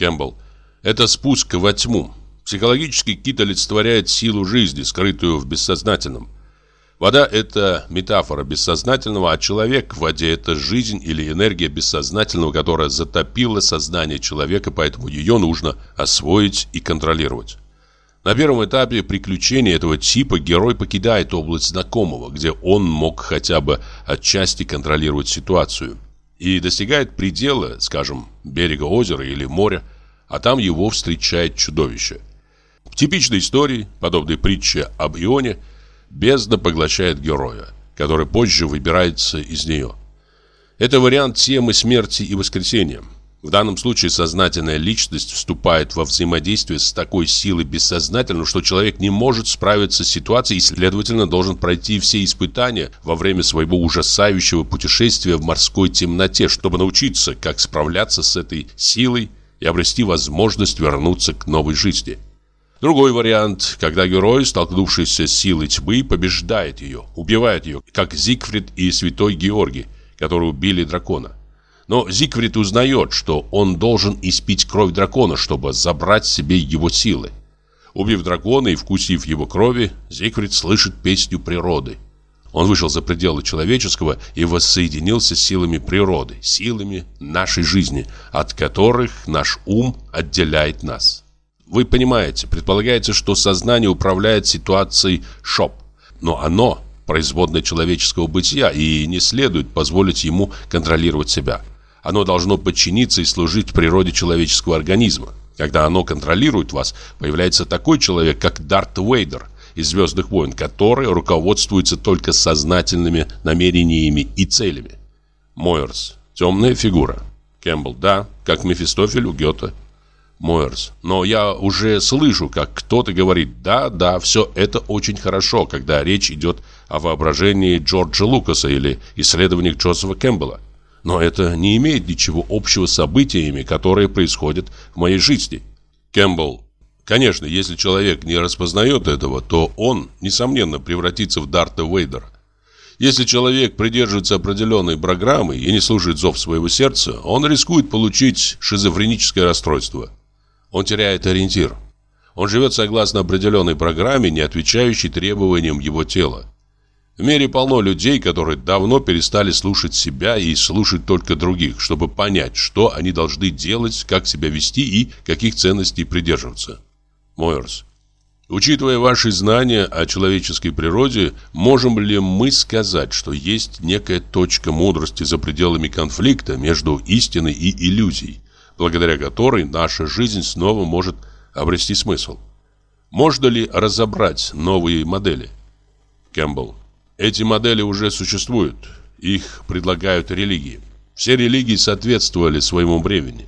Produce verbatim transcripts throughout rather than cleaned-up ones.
Кэмпбелл. Это спуск во тьму. Психологически кит олицетворяет силу жизни, скрытую в бессознательном. Вода – это метафора бессознательного, а человек в воде – это жизнь или энергия бессознательного, которая затопила сознание человека, поэтому ее нужно освоить и контролировать. На первом этапе приключений этого типа герой покидает область знакомого, где он мог хотя бы отчасти контролировать ситуацию, и достигает предела, скажем, берега озера или моря, а там его встречает чудовище. В типичной истории, подобной притче об Ионе, бездна поглощает героя, который позже выбирается из нее. Это вариант темы смерти и воскресения. В данном случае сознательная личность вступает во взаимодействие с такой силой бессознательного, что человек не может справиться с ситуацией и, следовательно, должен пройти все испытания во время своего ужасающего путешествия в морской темноте, чтобы научиться, как справляться с этой силой и обрести возможность вернуться к новой жизни. Другой вариант, когда герой, столкнувшийся с силой тьмы, побеждает ее, убивает ее, как Зигфрид и святой Георгий, которые убили дракона. Но Зигфрид узнает, что он должен испить кровь дракона, чтобы забрать себе его силы. Убив дракона и вкусив его крови, Зигфрид слышит песню природы. Он вышел за пределы человеческого и воссоединился с силами природы, силами нашей жизни, от которых наш ум отделяет нас. Вы понимаете, предполагается, что сознание управляет ситуацией ШОП, но оно производное человеческого бытия, и не следует позволить ему контролировать себя. Оно должно подчиниться и служить природе человеческого организма. Когда оно контролирует вас, появляется такой человек, как Дарт Вейдер из «Звездных войн», который руководствуется только сознательными намерениями и целями. Мойерс. Темная фигура. Кэмпбелл. Да, как Мефистофель у Гёте. Мойерс. Но я уже слышу, как кто-то говорит: да, да, все это очень хорошо, когда речь идет о воображении Джорджа Лукаса или исследованиях Джозефа Кэмпбелла. Но это не имеет ничего общего с событиями, которые происходят в моей жизни. Кэмпбелл. Конечно, если человек не распознает этого, то он, несомненно, превратится в Дарта Вейдера. Если человек придерживается определенной программы и не слушает зов своего сердца, он рискует получить шизофреническое расстройство. Он теряет ориентир. Он живет согласно определенной программе, не отвечающей требованиям его тела. В мире полно людей, которые давно перестали слушать себя и слушать только других, чтобы понять, что они должны делать, как себя вести и каких ценностей придерживаться. Мойерс. Учитывая ваши знания о человеческой природе, можем ли мы сказать, что есть некая точка мудрости за пределами конфликта между истиной и иллюзией, благодаря которой наша жизнь снова может обрести смысл? Можно ли разобрать новые модели? Кэмпбелл. Эти модели уже существуют. Их предлагают религии. Все религии соответствовали своему времени.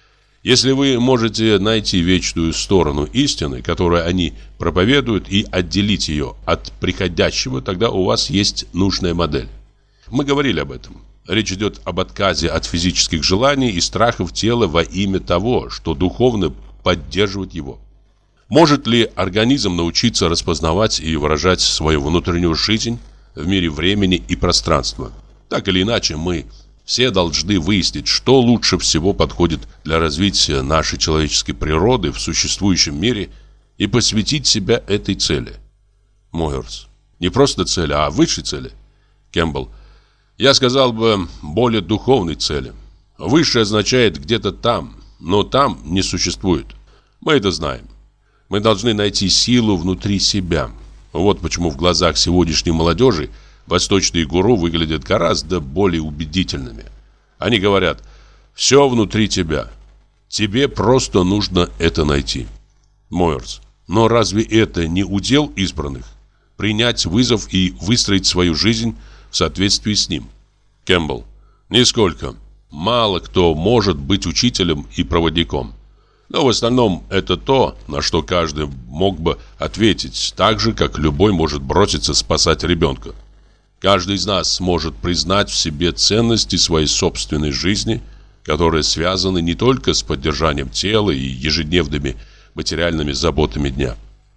Если вы можете найти вечную сторону истины, которую они проповедуют, и отделить ее от приходящего, тогда у вас есть нужная модель. Мы говорили об этом. Речь идет об отказе от физических желаний и страхов тела во имя того, что духовно поддерживает его. Может ли организм научиться распознавать и выражать свою внутреннюю жизнь в мире времени и пространства? Так или иначе, мы все должны выяснить, что лучше всего подходит для развития нашей человеческой природы в существующем мире, и посвятить себя этой цели. Мойерс. Не просто цели, а высшей цели. Кэмпбелл. Я сказал бы, более духовной цели. Высшее означает где-то там, но там не существует. Мы это знаем. Мы должны найти силу внутри себя. Вот почему в глазах сегодняшней молодежи восточные гуру выглядят гораздо более убедительными. Они говорят: все внутри тебя. Тебе просто нужно это найти. Мойерс. Но разве это не удел избранных? Принять вызов и выстроить свою жизнь в соответствии с ним. Кэмпбелл. Нисколько. Мало кто может быть учителем и проводником. Но в основном это то, на что каждый мог бы ответить, так же, как любой может броситься спасать ребенка. Каждый из нас может признать в себе ценности своей собственной жизни, которые связаны не только с поддержанием тела и ежедневными материальными заботами дня.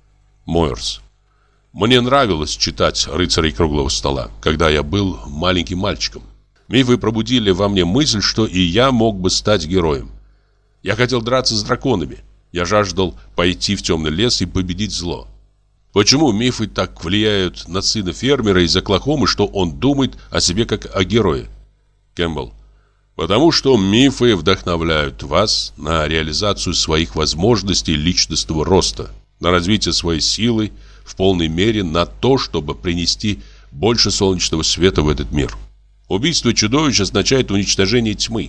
Мойерс. Мне нравилось читать «Рыцарей круглого стола», когда я был маленьким мальчиком. Мифы пробудили во мне мысль, что и я мог бы стать героем. Я хотел драться с драконами. Я жаждал пойти в темный лес и победить зло. Почему мифы так влияют на сына фермера из Оклахомы, что он думает о себе как о герое? Кэмпбелл. Потому что мифы вдохновляют вас на реализацию своих возможностей личностного роста, на развитие своей силы в полной мере, на то, чтобы принести больше солнечного света в этот мир. Убийство чудовищ означает уничтожение тьмы.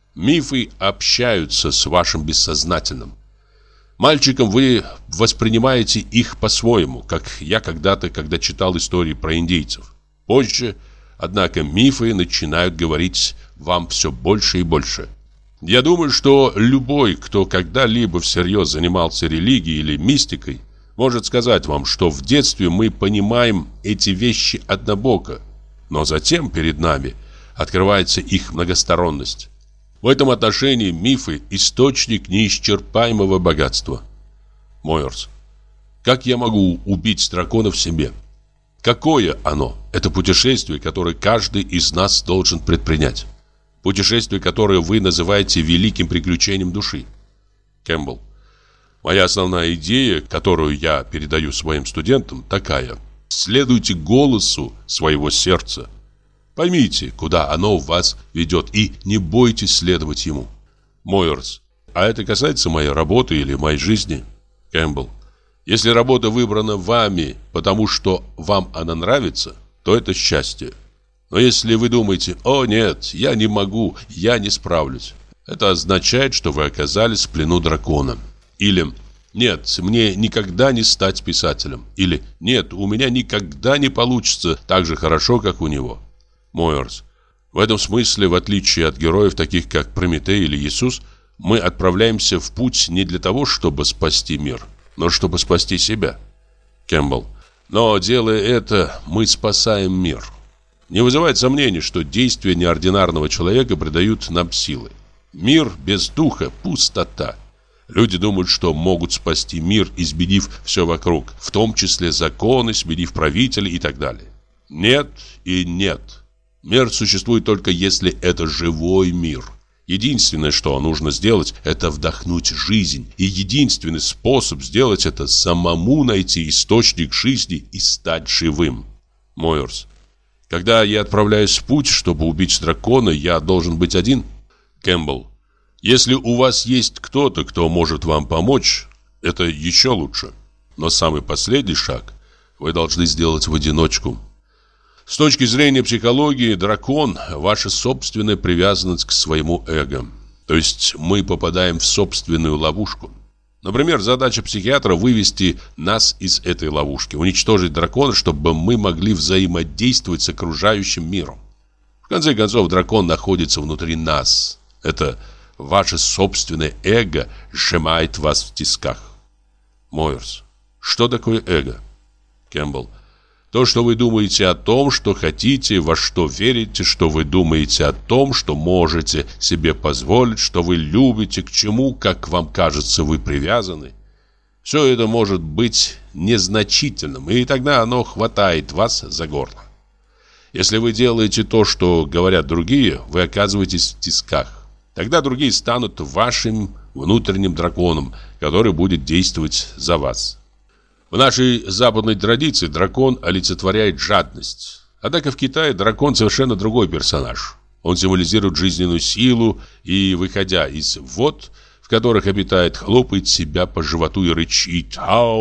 Мифы общаются с вашим бессознательным. Мальчиком вы воспринимаете их по-своему, как я когда-то, когда читал истории про индейцев. Позже, однако, мифы начинают говорить вам все больше и больше. Я думаю, что любой, кто когда-либо всерьез занимался религией или мистикой, может сказать вам, что в детстве мы понимаем эти вещи однобоко, но затем перед нами открывается их многосторонность. В этом отношении мифы – источник неисчерпаемого богатства. Мойерс. Как я могу убить дракона в себе? Какое оно? Это путешествие, которое каждый из нас должен предпринять. Путешествие, которое вы называете великим приключением души. Кэмпбелл. Моя основная идея, которую я передаю своим студентам, такая. Следуйте голосу своего сердца. Поймите, куда оно вас ведет, и не бойтесь следовать ему. Мойерс. А это касается моей работы или моей жизни? Кэмпбелл. Если работа выбрана вами, потому что вам она нравится, то это счастье. Но если вы думаете: «О нет, я не могу, я не справлюсь», это означает, что вы оказались в плену дракона. Или «Нет, мне никогда не стать писателем». Или «Нет, у меня никогда не получится так же хорошо, как у него». Мойерс. В этом смысле, в отличие от героев, таких как Прометей или Иисус, мы отправляемся в путь не для того, чтобы спасти мир, но чтобы спасти себя. Кэмпбелл. Но, делая это, мы спасаем мир. Не вызывает сомнений, что действия неординарного человека придают нам силы. Мир без духа – пустота. Люди думают, что могут спасти мир, изменив все вокруг, в том числе законы, сменив правителей и так далее. Нет и нет. Мир существует только если это живой мир. Единственное, что нужно сделать, это вдохнуть жизнь. И единственный способ сделать это – самому найти источник жизни и стать живым. Мойерс. Когда я отправляюсь в путь, чтобы убить дракона, я должен быть один? Кэмпбелл. Если у вас есть кто-то, кто может вам помочь, это еще лучше. Но самый последний шаг вы должны сделать в одиночку. С точки зрения психологии, дракон – ваша собственная привязанность к своему эго. То есть мы попадаем в собственную ловушку. Например, задача психиатра – вывести нас из этой ловушки, уничтожить дракона, чтобы мы могли взаимодействовать с окружающим миром. В конце концов, дракон находится внутри нас. Это ваше собственное эго сжимает вас в тисках. Мойерс. Что такое эго? Кэмпбелл. То, что вы думаете о том, что хотите, во что верите, что вы думаете о том, что можете себе позволить, что вы любите, к чему, как вам кажется, вы привязаны. Все это может быть незначительным, и тогда оно хватает вас за горло. Если вы делаете то, что говорят другие, вы оказываетесь в тисках. Тогда другие станут вашим внутренним драконом, который будет действовать за вас. В нашей западной традиции дракон олицетворяет жадность. Однако в Китае дракон совершенно другой персонаж. Он символизирует жизненную силу и, выходя из вод, в которых обитает, хлопает себя по животу и рычит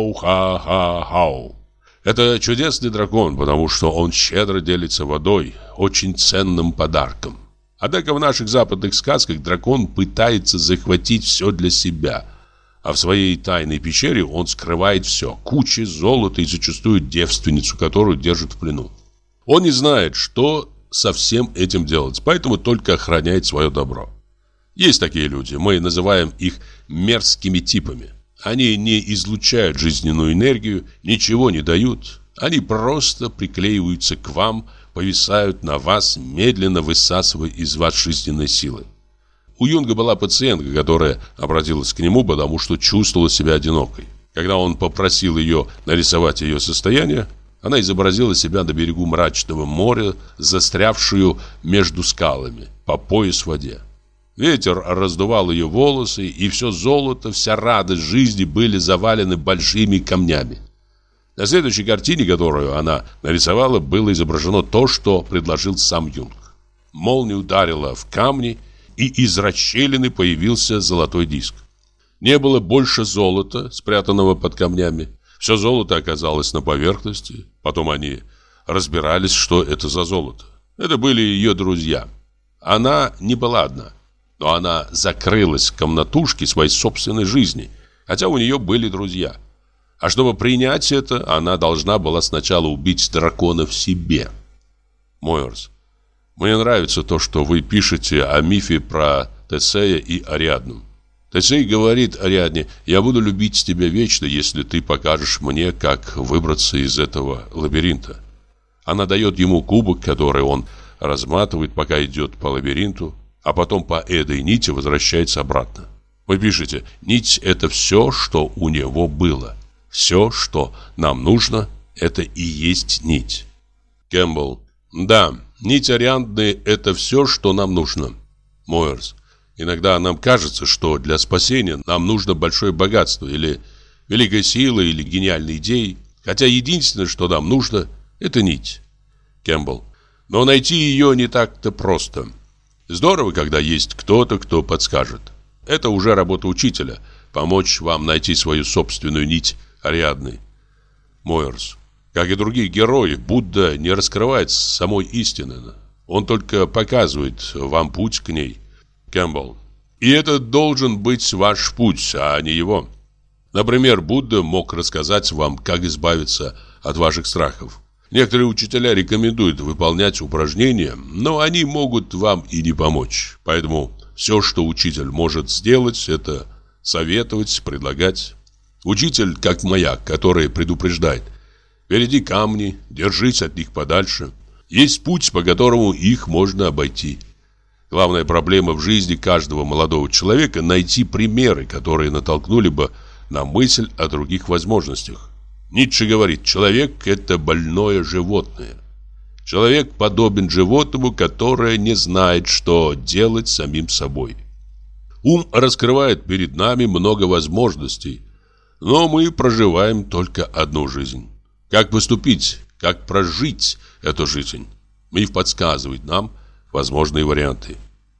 «Хау-ха-ха-хау». Это чудесный дракон, потому что он щедро делится водой, очень ценным подарком. Однако в наших западных сказках дракон пытается захватить все для себя – а в своей тайной пещере он скрывает все – кучи золота и зачастую девственницу, которую держит в плену. Он не знает, что со всем этим делать, поэтому только охраняет свое добро. Есть такие люди, мы называем их мерзкими типами. Они не излучают жизненную энергию, ничего не дают. Они просто приклеиваются к вам, повисают на вас, медленно высасывая из вас жизненные силы. У Юнга была пациентка, которая обратилась к нему, потому что чувствовала себя одинокой. Когда он попросил ее нарисовать ее состояние, она изобразила себя на берегу мрачного моря, застрявшую между скалами, по пояс в воде. Ветер раздувал ее волосы, и все золото, вся радость жизни были завалены большими камнями. На следующей картине, которую она нарисовала, было изображено то, что предложил сам Юнг. Молния ударила в камни, и из расщелины появился золотой диск. Не было больше золота, спрятанного под камнями. Все золото оказалось на поверхности. Потом они разбирались, что это за золото. Это были ее друзья. Она не была одна, но она закрылась в комнатушке своей собственной жизни, хотя у нее были друзья. А чтобы принять это, она должна была сначала убить дракона в себе. Мойерс, мне нравится то, что вы пишете о мифе про Тесея и Ариадну. Тесей говорит Ариадне: «Я буду любить тебя вечно, если ты покажешь мне, как выбраться из этого лабиринта». Она дает ему кубок, который он разматывает, пока идет по лабиринту, а потом по этой нити возвращается обратно. Вы пишете: «Нить – это все, что у него было. Все, что нам нужно, это и есть нить». Кэмпбелл: да, нить Ариадны – это все, что нам нужно. Мойерс: иногда нам кажется, что для спасения нам нужно большое богатство, или великая сила, или гениальные идеи, хотя единственное, что нам нужно – это нить. Кэмпбелл: но найти ее не так-то просто. Здорово, когда есть кто-то, кто подскажет. Это уже работа учителя – помочь вам найти свою собственную нить Ариадны. Мойерс: как и другие герои, Будда не раскрывает самой истины. Он только показывает вам путь к ней. Кэмпбелл: и это должен быть ваш путь, а не его. Например, Будда мог рассказать вам, как избавиться от ваших страхов. Некоторые учителя рекомендуют выполнять упражнения, но они могут вам и не помочь. Поэтому все, что учитель может сделать, это советовать, предлагать. Учитель как маяк, который предупреждает: впереди камни, держись от них подальше. Есть путь, по которому их можно обойти. Главная проблема в жизни каждого молодого человека – найти примеры, которые натолкнули бы на мысль о других возможностях. Ницше говорит: человек – это больное животное. Человек подобен животному, которое не знает, что делать самим собой. Ум раскрывает перед нами много возможностей, но мы проживаем только одну жизнь. Как поступить, как прожить эту жизнь? Миф подсказывает нам возможные варианты.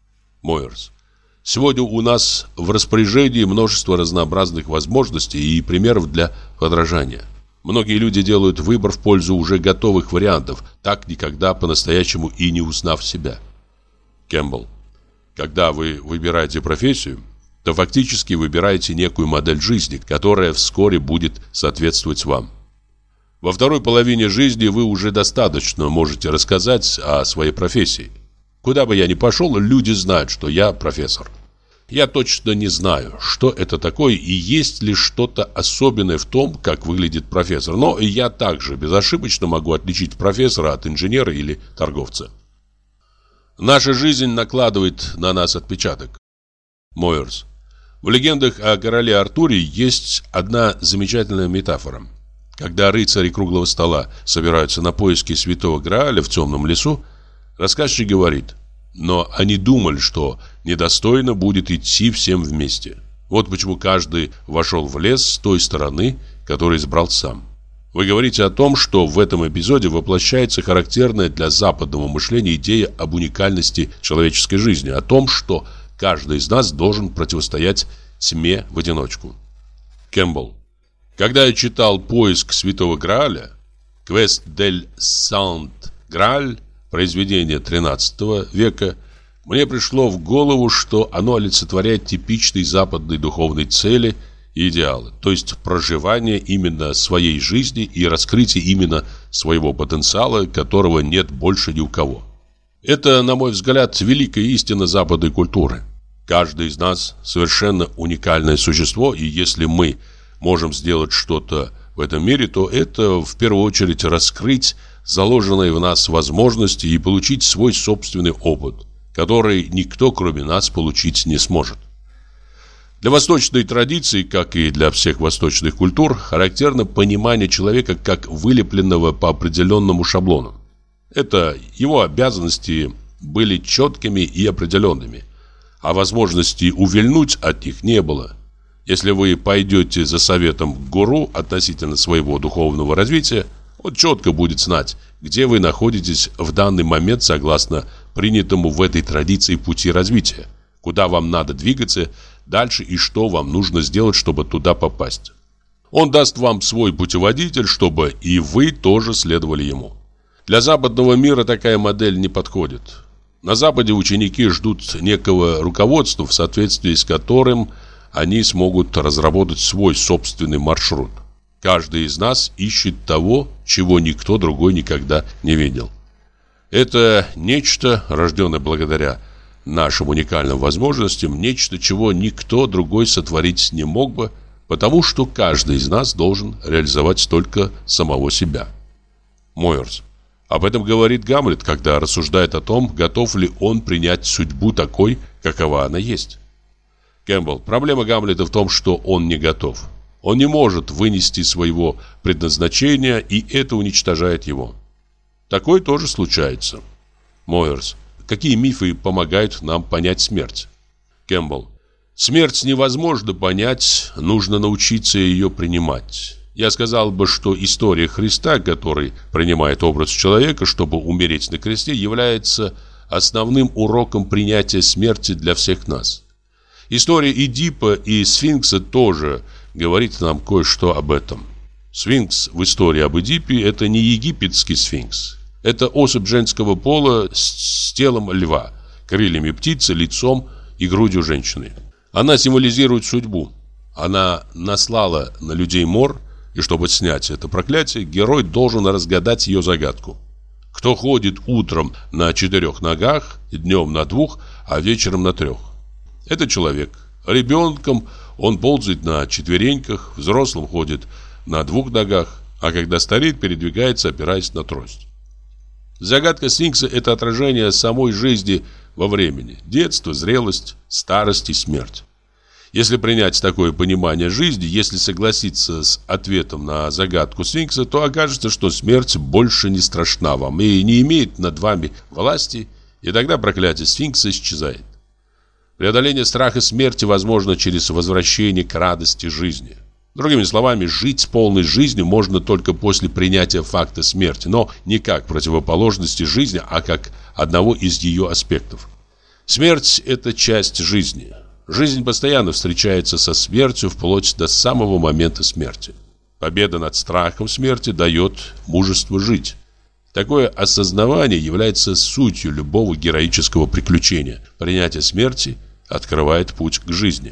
Мойерс: сегодня у нас в распоряжении множество разнообразных возможностей и примеров для подражания. Многие люди делают выбор в пользу уже готовых вариантов, так никогда по-настоящему и не узнав себя. Кэмпбелл: когда вы выбираете профессию, то фактически выбираете некую модель жизни, которая вскоре будет соответствовать вам. Во второй половине жизни вы уже достаточно можете рассказать о своей профессии. Куда бы я ни пошел, люди знают, что я профессор. Я точно не знаю, что это такое и есть ли что-то особенное в том, как выглядит профессор, но я также безошибочно могу отличить профессора от инженера или торговца. Наша жизнь накладывает на нас отпечаток. Мойерс: в легендах о короле Артуре есть одна замечательная метафора. Когда рыцари круглого стола собираются на поиски святого Грааля в темном лесу, рассказчик говорит: но они думали, что недостойно будет идти всем вместе. Вот почему каждый вошел в лес с той стороны, которую избрал сам. Вы говорите о том, что в этом эпизоде воплощается характерная для западного мышления идея об уникальности человеческой жизни, о том, что каждый из нас должен противостоять тьме в одиночку. Кэмпбелл: когда я читал «Поиск святого Грааля», «Квест дель Сант Грааль», произведение тринадцатого века, мне пришло в голову, что оно олицетворяет типичные западные духовные цели и идеалы, то есть проживание именно своей жизни и раскрытие именно своего потенциала, которого нет больше ни у кого. Это, на мой взгляд, великая истина западной культуры. Каждый из нас совершенно уникальное существо, и если мы можем сделать что-то в этом мире, то это в первую очередь раскрыть заложенные в нас возможности и получить свой собственный опыт, который никто, кроме нас, получить не сможет. Для восточной традиции, как и для всех восточных культур, характерно понимание человека как вылепленного по определенному шаблону. Это его обязанности были четкими и определенными, а возможности увильнуть от них не было. Если вы пойдете за советом к гуру относительно своего духовного развития, он четко будет знать, где вы находитесь в данный момент согласно принятому в этой традиции пути развития, куда вам надо двигаться дальше и что вам нужно сделать, чтобы туда попасть. Он даст вам свой путеводитель, чтобы и вы тоже следовали ему. Для западного мира такая модель не подходит. На Западе ученики ждут некого руководства, в соответствии с которым они смогут разработать свой собственный маршрут. Каждый из нас ищет того, чего никто другой никогда не видел. Это нечто, рожденное благодаря нашим уникальным возможностям, нечто, чего никто другой сотворить не мог бы, потому что каждый из нас должен реализовать только самого себя. Мойерс. Об этом говорит Гамлет, когда рассуждает о том, готов ли он принять судьбу такой, какова она есть. Кэмпбелл. Проблема Гамлета в том, что он не готов. Он не может вынести своего предназначения, и это уничтожает его. Такое тоже случается. Мойерс. Какие мифы помогают нам понять смерть? Кэмпбелл. Смерть невозможно понять, нужно научиться ее принимать. Я сказал бы, что история Христа, который принимает образ человека, чтобы умереть на кресте, является основным уроком принятия смерти для всех нас. История Эдипа и Сфинкса тоже говорит нам кое-что об этом. Сфинкс в истории об Эдипе – это не египетский сфинкс. Это особь женского пола с телом льва, крыльями птицы, лицом и грудью женщины. Она символизирует судьбу. Она наслала на людей мор, и чтобы снять это проклятие, герой должен разгадать ее загадку. Кто ходит утром на четырех ногах, днем на двух, а вечером на трех? Это человек. Ребенком он ползает на четвереньках, взрослым ходит на двух ногах, а когда стареет, передвигается, опираясь на трость. Загадка сфинкса – это отражение самой жизни во времени. Детство, зрелость, старость и смерть. Если принять такое понимание жизни, если согласиться с ответом на загадку сфинкса, то окажется, что смерть больше не страшна вам и не имеет над вами власти, и тогда проклятие сфинкса исчезает. Преодоление страха смерти возможно через возвращение к радости жизни. Другими словами, жить полной жизнью можно только после принятия факта смерти, но не как противоположности жизни, а как одного из ее аспектов. Смерть – это часть жизни. Жизнь постоянно встречается со смертью вплоть до самого момента смерти. Победа над страхом смерти дает мужество жить. Такое осознавание является сутью любого героического приключения. Принятие смерти открывает путь к жизни.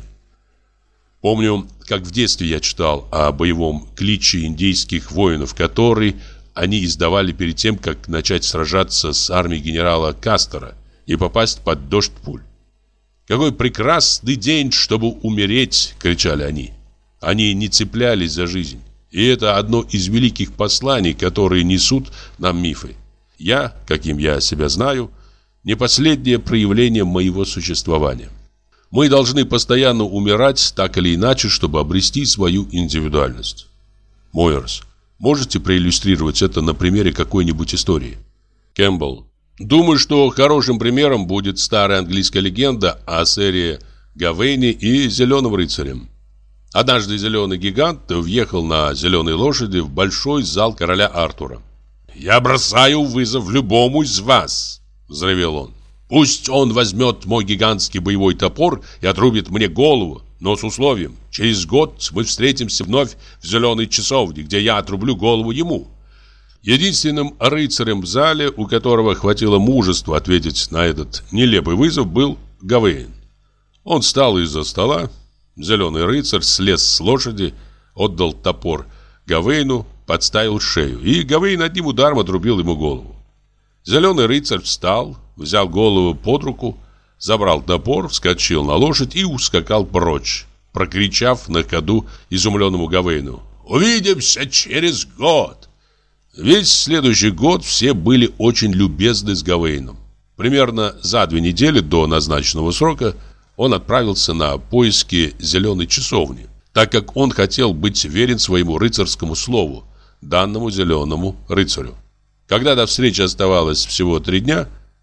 Помню, как в детстве я читал о боевом кличе индейских воинов, который они издавали перед тем, как начать сражаться с армией генерала Кастера и попасть под дождь пуль. «Какой прекрасный день, чтобы умереть!» — кричали они. Они не цеплялись за жизнь. И это одно из великих посланий, которые несут нам мифы. Я, каким я себя знаю, не последнее проявление моего существования. Мы должны постоянно умирать так или иначе, чтобы обрести свою индивидуальность. Мойерс, можете проиллюстрировать это на примере какой-нибудь истории? Кэмпбелл. Думаю, что хорошим примером будет старая английская легенда о сэре Гавейне и Зеленом рыцаре. Однажды зеленый гигант въехал на зеленой лошади в большой зал короля Артура. «Я бросаю вызов любому из вас!» – взревел он. «Пусть он возьмет мой гигантский боевой топор и отрубит мне голову, но с условием, через год мы встретимся вновь в зеленой часовне, где я отрублю голову ему». Единственным рыцарем в зале, у которого хватило мужества ответить на этот нелепый вызов, был Гавейн. Он встал из-за стола, зеленый рыцарь слез с лошади, отдал топор Гавейну, подставил шею, и Гавейн одним ударом отрубил ему голову. Зеленый рыцарь встал, взял голову под руку, забрал топор, вскочил на лошадь и ускакал прочь, прокричав на ходу изумленному Гавейну: «Увидимся через год!» Весь следующий год все были очень любезны с Гавейном. Примерно за две недели до назначенного срока он отправился на поиски зеленой часовни, так как он хотел быть верен своему рыцарскому слову, данному зеленому рыцарю. Когда до встречи оставалось всего три дня,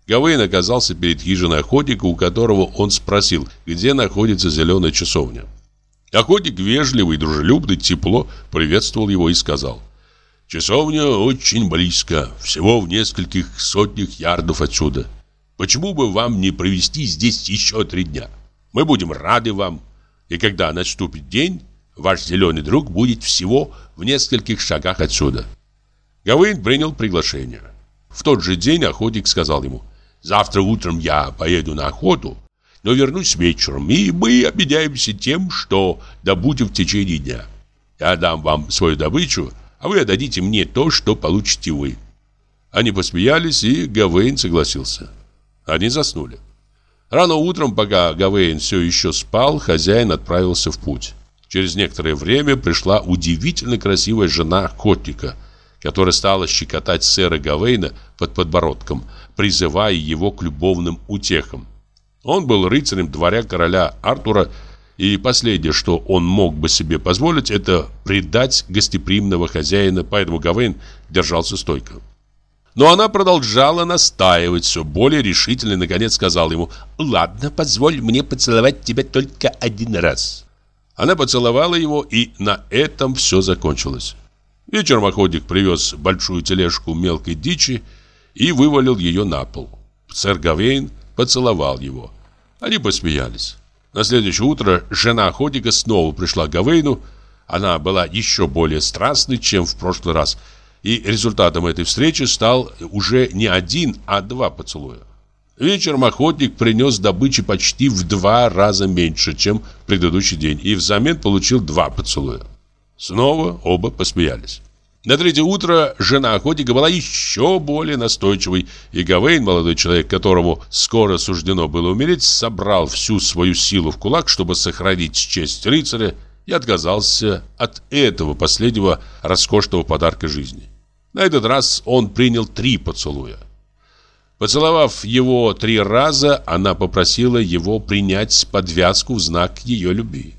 Гавейн оказался перед хижиной охотника, у которого он спросил, где находится зеленая часовня. Охотник, вежливый, дружелюбный, тепло приветствовал его и сказал: «Часовня очень близко, всего в нескольких сотнях ярдов отсюда. Почему бы вам не провести здесь еще три дня? Мы будем рады вам, и когда наступит день, ваш зеленый друг будет всего в нескольких шагах отсюда». Гавейн принял приглашение. В тот же день охотник сказал ему: «Завтра утром я поеду на охоту, но вернусь вечером, и мы обменяемся тем, что добудем в течение дня. Я дам вам свою добычу, а вы отдадите мне то, что получите вы». Они посмеялись, и Гавейн согласился. Они заснули. Рано утром, пока Гавейн все еще спал, хозяин отправился в путь. Через некоторое время пришла удивительно красивая жена охотника, которая стала щекотать сэра Гавейна под подбородком, призывая его к любовным утехам. Он был рыцарем дворя короля Артура, и последнее, что он мог бы себе позволить, это предать гостеприимного хозяина, поэтому Гавейн держался стойко. Но она продолжала настаивать все более решительно и, наконец, сказала ему: «Ладно, позволь мне поцеловать тебя только один раз». Она поцеловала его, и на этом все закончилось. Вечером охотник привез большую тележку мелкой дичи и вывалил ее на пол. Сэр Гавейн поцеловал его. Они посмеялись. На следующее утро жена охотника снова пришла к Гавейну. Она была еще более страстной, чем в прошлый раз, и результатом этой встречи стал уже не один, а два поцелуя. Вечером охотник принес добычи почти в два раза меньше, чем в предыдущий день, и взамен получил два поцелуя. Снова оба посмеялись. На третье утро жена охотника была еще более настойчивой, и Гавейн, молодой человек, которому скоро суждено было умереть, собрал всю свою силу в кулак, чтобы сохранить честь рыцаря, и отказался от этого последнего роскошного подарка жизни. На этот раз он принял три поцелуя. Поцеловав его три раза, она попросила его принять подвязку в знак ее любви.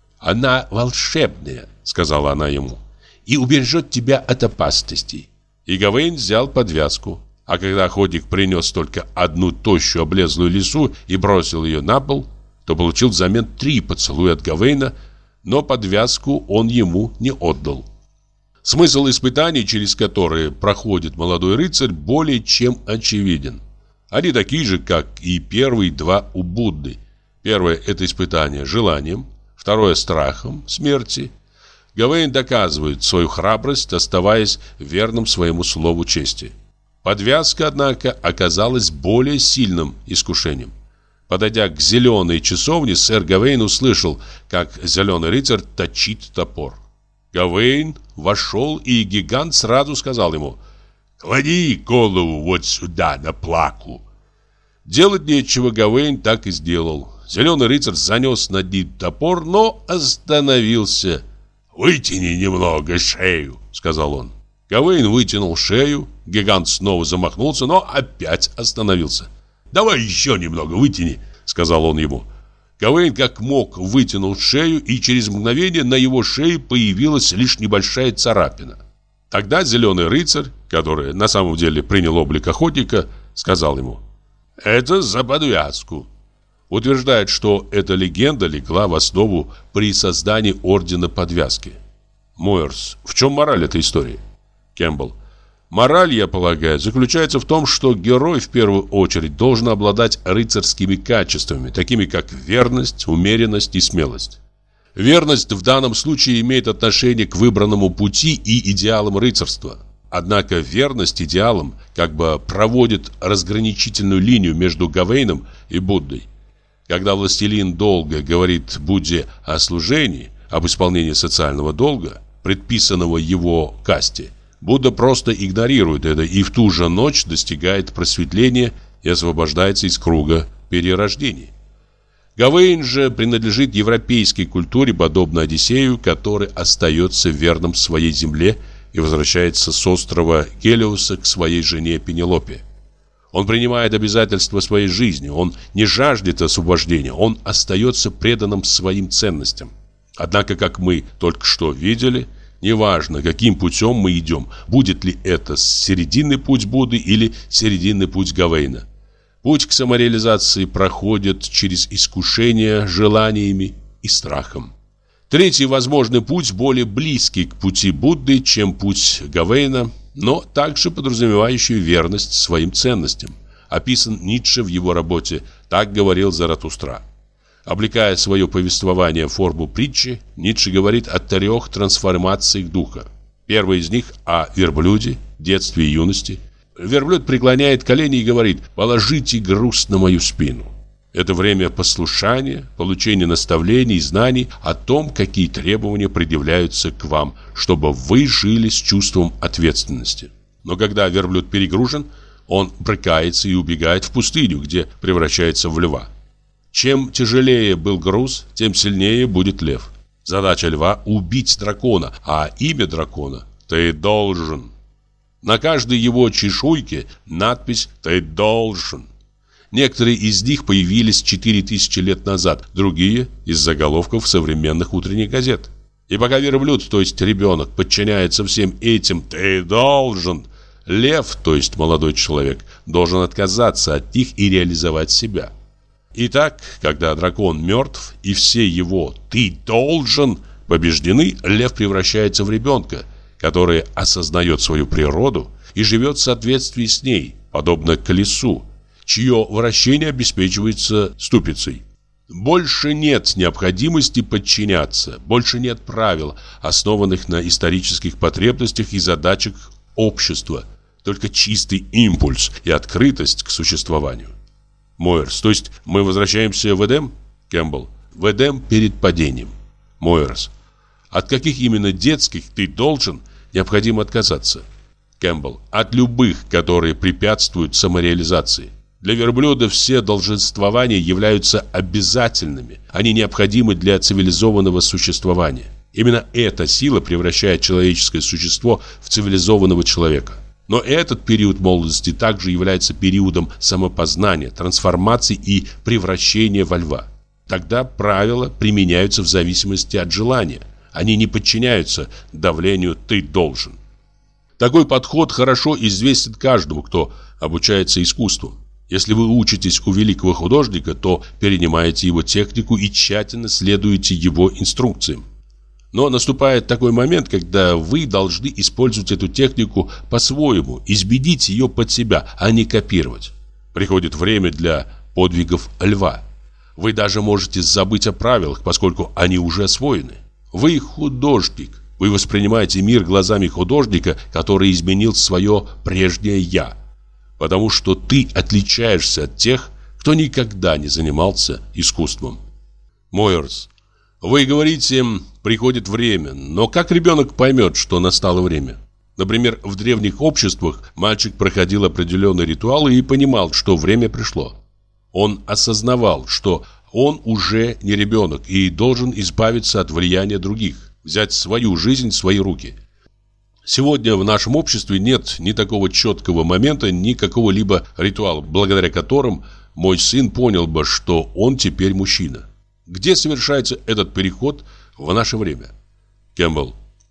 «Она волшебная», — сказала она ему, — «и убережет тебя от опасностей». И Гавейн взял подвязку. А когда охотник принес только одну тощую облезлую лису и бросил ее на пол, то получил взамен три поцелуя от Гавейна, но подвязку он ему не отдал. Смысл испытаний, через которые проходит молодой рыцарь, более чем очевиден. Они такие же, как и первые два у Будды. Первое – это испытание желанием, второе – страхом смерти. Гавейн доказывает свою храбрость, оставаясь верным своему слову чести. Подвязка, однако, оказалась более сильным искушением. Подойдя к зеленой часовне, сэр Гавейн услышал, как зеленый рыцарь точит топор. Гавейн вошел, и гигант сразу сказал ему: «Клади голову вот сюда, на плаку». Делать нечего, Гавейн так и сделал. Зеленый рыцарь занес над ним топор, но остановился. «Вытяни немного шею», — сказал он. Гавейн вытянул шею, гигант снова замахнулся, но опять остановился. «Давай еще немного вытяни», — сказал он ему. Гавейн как мог вытянул шею, и через мгновение на его шее появилась лишь небольшая царапина. Тогда зеленый рыцарь, который на самом деле принял облик охотника, сказал ему: «Это за подвязку». Утверждает, что эта легенда легла в основу при создании ордена подвязки. Мойерс: в чем мораль этой истории? Кэмпбелл: мораль, я полагаю, заключается в том, что герой в первую очередь должен обладать рыцарскими качествами, такими как верность, умеренность и смелость. Верность в данном случае имеет отношение к выбранному пути и идеалам рыцарства. Однако верность идеалам как бы проводит разграничительную линию между Гавейном и Буддой. Когда властелин долга говорит Будде о служении, об исполнении социального долга, предписанного его касте, Будда просто игнорирует это и в ту же ночь достигает просветления и освобождается из круга перерождений. Гавейн же принадлежит европейской культуре, подобно Одиссею, который остается верным своей земле и возвращается с острова Гелиоса к своей жене Пенелопе. Он принимает обязательства своей жизни, он не жаждет освобождения, он остается преданным своим ценностям. Однако, как мы только что видели, неважно, каким путем мы идем, будет ли это серединный путь Будды или серединный путь Гавейна, Путь к самореализации проходит через искушение желаниями и страхом. Третий возможный путь более близкий к пути Будды, чем путь Гавейна, но также подразумевающий верность своим ценностям, описан Ницше в его работе «Так говорил Заратустра». Облекая свое повествование в форму притчи, Ницше говорит о трех трансформациях духа. Первая из них о верблюде, детстве и юности. Верблюд преклоняет колени и говорит: «Положите груз на мою спину». Это время послушания, получения наставлений и знаний о том, какие требования предъявляются к вам, чтобы вы жили с чувством ответственности. Но когда верблюд перегружен, он брыкается и убегает в пустыню, где превращается в льва. Чем тяжелее был груз, тем сильнее будет лев. Задача льва – убить дракона, а имя дракона – «Ты должен». На каждой его чешуйке надпись «Ты должен». Некоторые из них появились четыре тысячи лет назад, другие – из заголовков современных утренних газет. И пока верблюд, то есть ребенок, подчиняется всем этим «ты должен», лев, то есть молодой человек, должен отказаться от них и реализовать себя. Итак, когда дракон мертв и все его «ты должен» побеждены, лев превращается в ребенка, который осознает свою природу и живет в соответствии с ней, подобно колесу, чье вращение обеспечивается ступицей. Больше нет необходимости подчиняться, больше нет правил, основанных на исторических потребностях и задачах общества, только чистый импульс и открытость к существованию. Мойерс, то есть мы возвращаемся в Эдем? Кэмпбелл, в Эдем перед падением. Мойерс, от каких именно детских «ты должен» необходимо отказаться? Кэмпбелл, от любых, которые препятствуют самореализации. Для верблюда все долженствования являются обязательными. Они необходимы для цивилизованного существования. Именно эта сила превращает человеческое существо в цивилизованного человека. Но этот период молодости также является периодом самопознания, трансформации и превращения во льва. Тогда правила применяются в зависимости от желания. Они не подчиняются давлению «ты должен». Такой подход хорошо известен каждому, кто обучается искусству. Если вы учитесь у великого художника, то перенимаете его технику и тщательно следуете его инструкциям. Но наступает такой момент, когда вы должны использовать эту технику по-своему, изменить ее под себя, а не копировать. Приходит время для подвигов льва. Вы даже можете забыть о правилах, поскольку они уже освоены. Вы художник. Вы воспринимаете мир глазами художника, который изменил свое прежнее «я». Потому что ты отличаешься от тех, кто никогда не занимался искусством. Мойерс, вы говорите, приходит время, но как ребенок поймет, что настало время? Например, в древних обществах мальчик проходил определенные ритуалы и понимал, что время пришло. Он осознавал, что он уже не ребенок и должен избавиться от влияния других, взять свою жизнь в свои руки. Сегодня в нашем обществе нет ни такого четкого момента, ни какого-либо ритуала, благодаря которым мой сын понял бы, что он теперь мужчина. Где совершается этот переход в наше время? Кэмпбелл,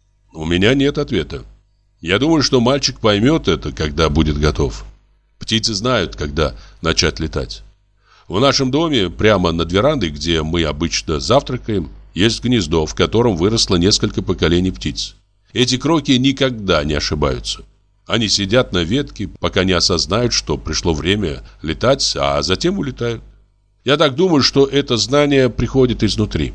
у меня нет ответа. Я думаю, что мальчик поймет это, когда будет готов. Птицы знают, когда начать летать. В нашем доме, прямо над верандой, где мы обычно завтракаем, есть гнездо, в котором выросло несколько поколений птиц. Эти кроки никогда не ошибаются. Они сидят на ветке, пока не осознают, что пришло время летать, а затем улетают. Я так думаю, что это знание приходит изнутри.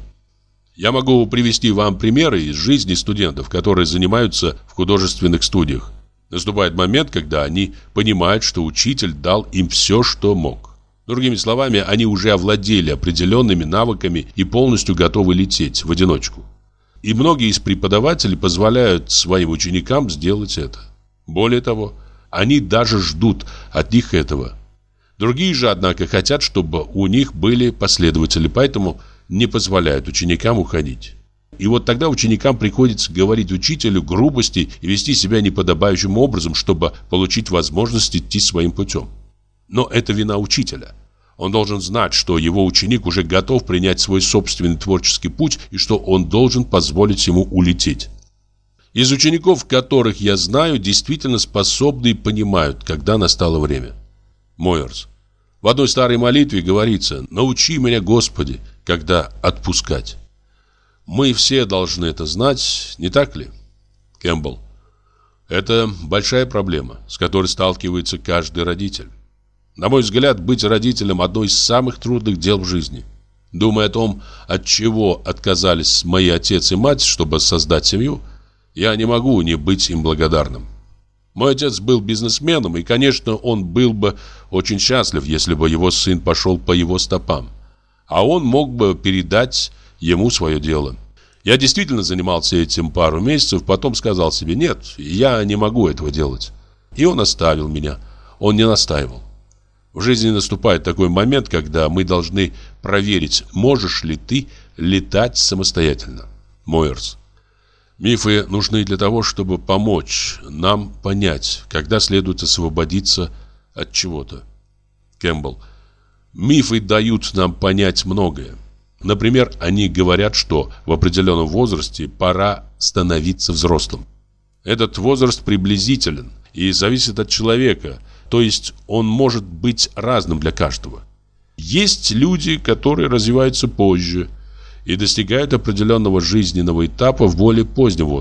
Я могу привести вам примеры из жизни студентов, которые занимаются в художественных студиях. Наступает момент, когда они понимают, что учитель дал им все, что мог. Другими словами, они уже овладели определенными навыками и полностью готовы лететь в одиночку. И многие из преподавателей позволяют своим ученикам сделать это. Более того, они даже ждут от них этого. Другие же, однако, хотят, чтобы у них были последователи, поэтому не позволяют ученикам уходить. И вот тогда ученикам приходится говорить учителю грубости и вести себя неподобающим образом, чтобы получить возможность идти своим путем. Но это вина учителя. Он должен знать, что его ученик уже готов принять свой собственный творческий путь и что он должен позволить ему улететь. Из учеников, которых я знаю, действительно способны и понимают, когда настало время. Мойерс, В одной старой молитве говорится: «Научи меня, Господи, когда отпускать». Мы все должны это знать, не так ли? Кэмпбелл. Это большая проблема, с которой сталкивается каждый родитель. На мой взгляд, быть родителем – одно из самых трудных дел в жизни. Думая о том, от чего отказались мои отец и мать, чтобы создать семью, я не могу не быть им благодарным. Мой отец был бизнесменом, и, конечно, он был бы очень счастлив, если бы его сын пошел по его стопам. А он мог бы передать ему свое дело. Я действительно занимался этим пару месяцев, потом сказал себе: нет, я не могу этого делать. И он оставил меня, он не настаивал. В жизни наступает такой момент, когда мы должны проверить, можешь ли ты летать самостоятельно. Мойерс. Мифы нужны для того, чтобы помочь нам понять, когда следует освободиться от чего-то. Кэмпбелл. Мифы дают нам понять многое. Например, они говорят, что в определенном возрасте пора становиться взрослым. Этот возраст приблизителен и зависит от человека, то есть он может быть разным для каждого. Есть люди, которые развиваются позже и достигают определенного жизненного этапа в более позднем возрасте.